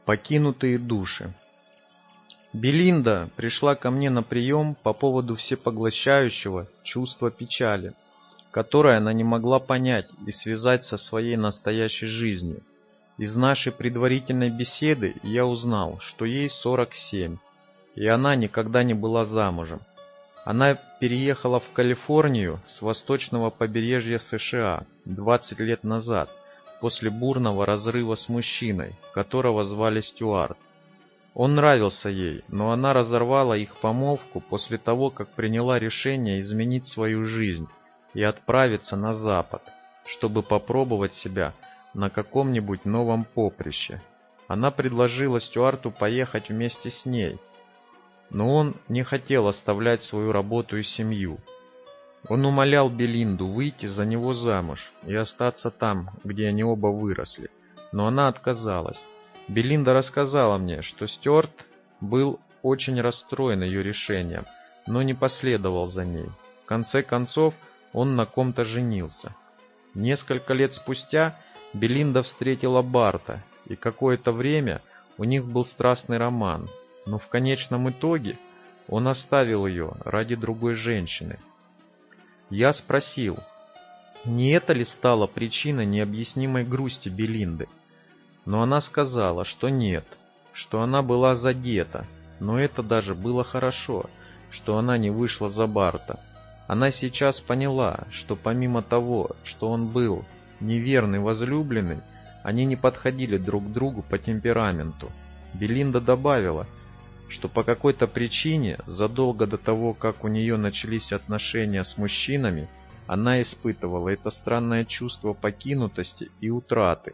Покинутые души. Белинда пришла ко мне на прием по поводу всепоглощающего чувства печали, которое она не могла понять и связать со своей настоящей жизнью. Из нашей предварительной беседы я узнал, что ей 47, и она никогда не была замужем. Она переехала в Калифорнию с восточного побережья США 20 лет назад, после бурного разрыва с мужчиной, которого звали Стюарт. Он нравился ей, но она разорвала их помолвку после того, как приняла решение изменить свою жизнь и отправиться на Запад, чтобы попробовать себя на каком-нибудь новом поприще. Она предложила Стюарту поехать вместе с ней, но он не хотел оставлять свою работу и семью. Он умолял Белинду выйти за него замуж и остаться там, где они оба выросли, но она отказалась. Белинда рассказала мне, что Стюарт был очень расстроен ее решением, но не последовал за ней. В конце концов, он на ком-то женился. Несколько лет спустя Белинда встретила Барта, и какое-то время у них был страстный роман, но в конечном итоге он оставил ее ради другой женщины. Я спросил, не это ли стало причиной необъяснимой грусти Белинды? Но она сказала, что нет, что она была задета, но это даже было хорошо, что она не вышла за Барта. Она сейчас поняла, что помимо того, что он был неверный возлюбленный, они не подходили друг к другу по темпераменту. Белинда добавила, что по какой-то причине, задолго до того, как у нее начались отношения с мужчинами, она испытывала это странное чувство покинутости и утраты.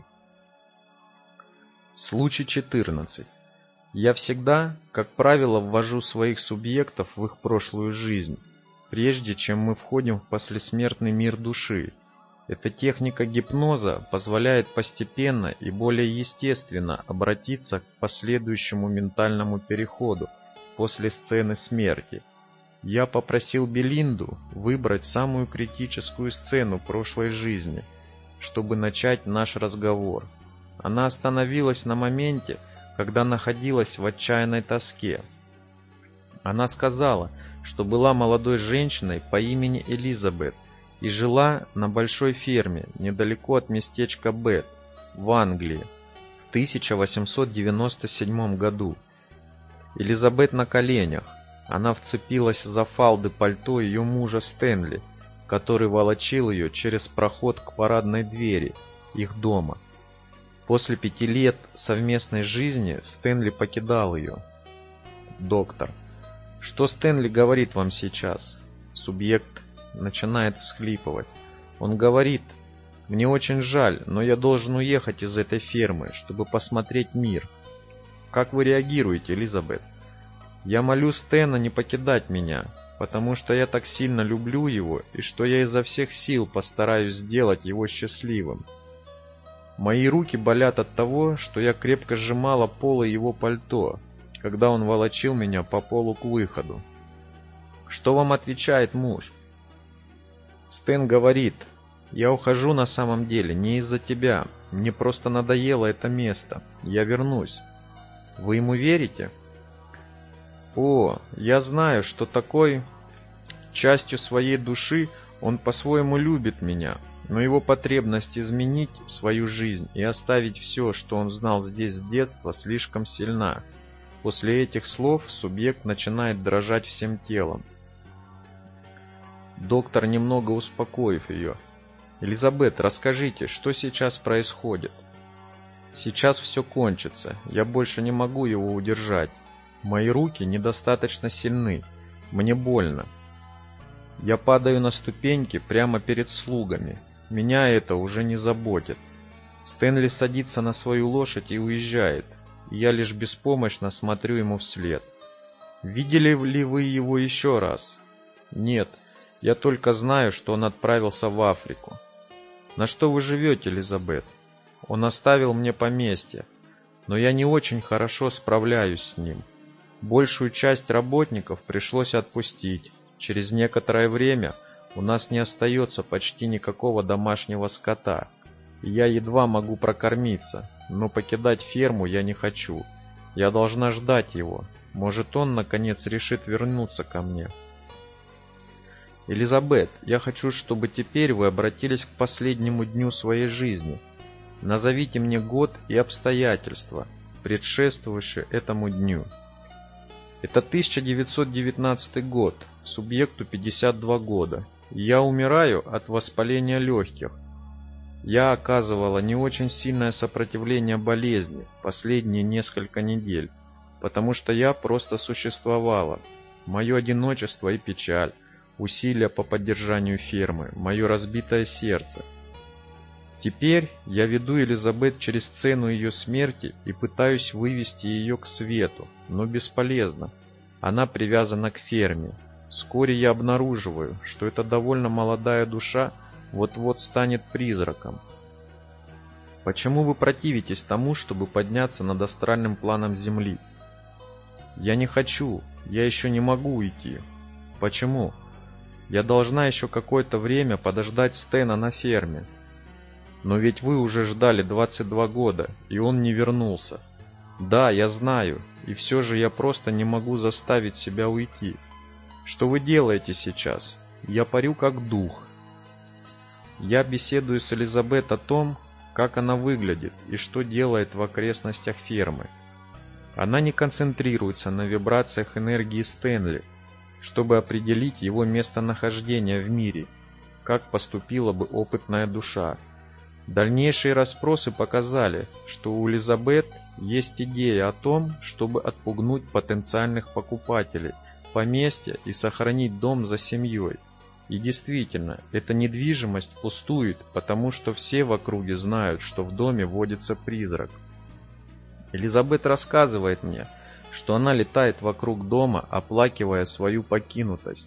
Случай 14. Я всегда, как правило, ввожу своих субъектов в их прошлую жизнь, прежде чем мы входим в послесмертный мир души. Эта техника гипноза позволяет постепенно и более естественно обратиться к последующему ментальному переходу после сцены смерти. Я попросил Белинду выбрать самую критическую сцену прошлой жизни, чтобы начать наш разговор. Она остановилась на моменте, когда находилась в отчаянной тоске. Она сказала, что была молодой женщиной по имени Элизабет и жила на большой ферме недалеко от местечка Бет в Англии в 1897 году. Элизабет на коленях. Она вцепилась за фалды пальто ее мужа Стэнли, который волочил ее через проход к парадной двери их дома. После 5 лет совместной жизни Стэнли покидал ее. Доктор. Что Стэнли говорит вам сейчас? Субъект начинает всхлипывать. Он говорит, мне очень жаль, но я должен уехать из этой фермы, чтобы посмотреть мир. Как вы реагируете, Элизабет? Я молю Стэна не покидать меня, потому что я так сильно люблю его и что я изо всех сил постараюсь сделать его счастливым. Мои руки болят от того, что я крепко сжимала полы его пальто, когда он волочил меня по полу к выходу. Что вам отвечает муж? Стэн говорит, я ухожу на самом деле не из-за тебя, мне просто надоело это место, я вернусь. Вы ему верите? О, я знаю, что такой частью своей души он по-своему любит меня, но его потребность изменить свою жизнь и оставить все, что он знал здесь с детства, слишком сильна. После этих слов субъект начинает дрожать всем телом. Доктор, немного успокоив ее. Элизабет, расскажите, что сейчас происходит? Сейчас все кончится, я больше не могу его удержать. Мои руки недостаточно сильны, мне больно. Я падаю на ступеньки прямо перед слугами, меня это уже не заботит. Стэнли садится на свою лошадь и уезжает, и я лишь беспомощно смотрю ему вслед. Видели ли вы его еще раз? Нет. Я только знаю, что он отправился в Африку. На что вы живете, Элизабет? Он оставил мне поместье, но я не очень хорошо справляюсь с ним. Большую часть работников пришлось отпустить. Через некоторое время у нас не остается почти никакого домашнего скота, и я едва могу прокормиться, но покидать ферму я не хочу. Я должна ждать его. Может, он, наконец, решит вернуться ко мне. Элизабет, я хочу, чтобы теперь вы обратились к последнему дню своей жизни. Назовите мне год и обстоятельства, предшествующие этому дню. Это 1919 год, субъекту 52 года. Я умираю от воспаления легких. Я оказывала не очень сильное сопротивление болезни последние несколько недель, потому что я просто существовала. Мое одиночество и печаль, усилия по поддержанию фермы, мое разбитое сердце. Теперь я веду Элизабет через сцену ее смерти и пытаюсь вывести ее к свету, но бесполезно. Она привязана к ферме. Вскоре я обнаруживаю, что эта довольно молодая душа вот-вот станет призраком. Почему вы противитесь тому, чтобы подняться над астральным планом Земли? Я не хочу, я еще не могу уйти. Почему? Я должна еще какое-то время подождать Стэна на ферме. Но ведь вы уже ждали 22 года, и он не вернулся. Да, я знаю, и все же я просто не могу заставить себя уйти. Что вы делаете сейчас? Я парю как дух. Я беседую с Элизабет о том, как она выглядит и что делает в окрестностях фермы. Она не концентрируется на вибрациях энергии Стэнли, чтобы определить его местонахождение в мире, как поступила бы опытная душа. Дальнейшие расспросы показали, что у Элизабет есть идея о том, чтобы отпугнуть потенциальных покупателей поместья и сохранить дом за семьей. И действительно, эта недвижимость пустует, потому что все в округе знают, что в доме водится призрак. Элизабет рассказывает мне, что она летает вокруг дома, оплакивая свою покинутость.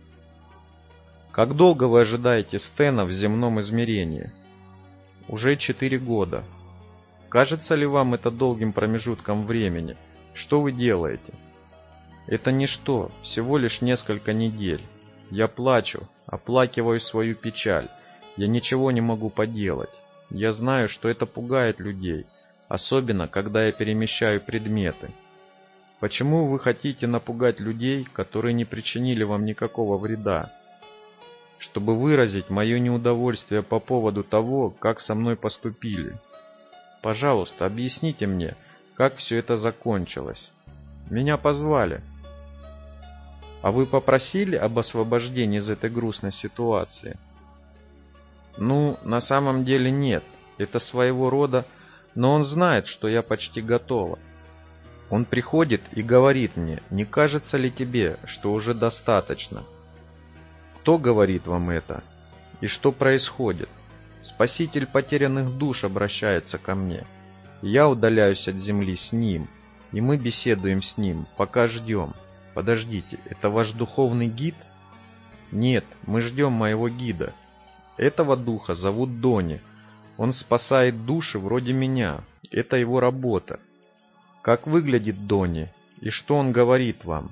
Как долго вы ожидаете Стэна в земном измерении? Уже 4 года. Кажется ли вам это долгим промежутком времени? Что вы делаете? Это ничто, всего лишь несколько недель. Я плачу, оплакиваю свою печаль. Я ничего не могу поделать. Я знаю, что это пугает людей, особенно когда я перемещаю предметы. Почему вы хотите напугать людей, которые не причинили вам никакого вреда? Чтобы выразить мое неудовольствие по поводу того, как со мной поступили. Пожалуйста, объясните мне, как все это закончилось. Меня позвали. А вы попросили об освобождении из этой грустной ситуации? Ну, на самом деле нет. Это своего рода, но он знает, что я почти готова. Он приходит и говорит мне, не кажется ли тебе, что уже достаточно? Кто говорит вам это? И что происходит? Спаситель потерянных душ обращается ко мне. Я удаляюсь от земли с ним, и мы беседуем с ним, пока ждем. Подождите, это ваш духовный гид? Нет, мы ждем моего гида. Этого духа зовут Дони. Он спасает души вроде меня. Это его работа. Как выглядит Дони? И что он говорит вам?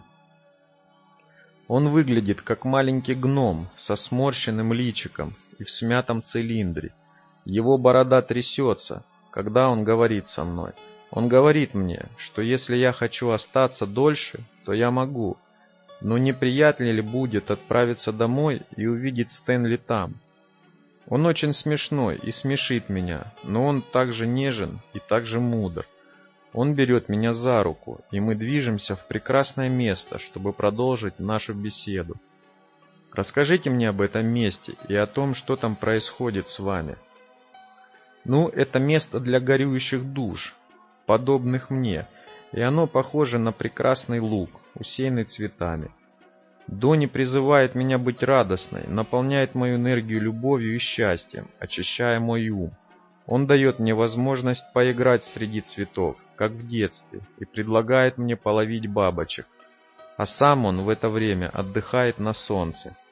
Он выглядит как маленький гном со сморщенным личиком и в смятом цилиндре. Его борода трясется, когда он говорит со мной. Он говорит мне, что если я хочу остаться дольше, то я могу. Но неприятно ли будет отправиться домой и увидеть Стэнли там? Он очень смешной и смешит меня, но он также нежен и также мудр. Он берет меня за руку, и мы движемся в прекрасное место, чтобы продолжить нашу беседу. Расскажите мне об этом месте и о том, что там происходит с вами. Ну, это место для горюющих душ, подобных мне, и оно похоже на прекрасный луг, усеянный цветами. Дони призывает меня быть радостной, наполняет мою энергию любовью и счастьем, очищая мой ум. Он дает мне возможность поиграть среди цветов, как в детстве, и предлагает мне половить бабочек. А сам он в это время отдыхает на солнце.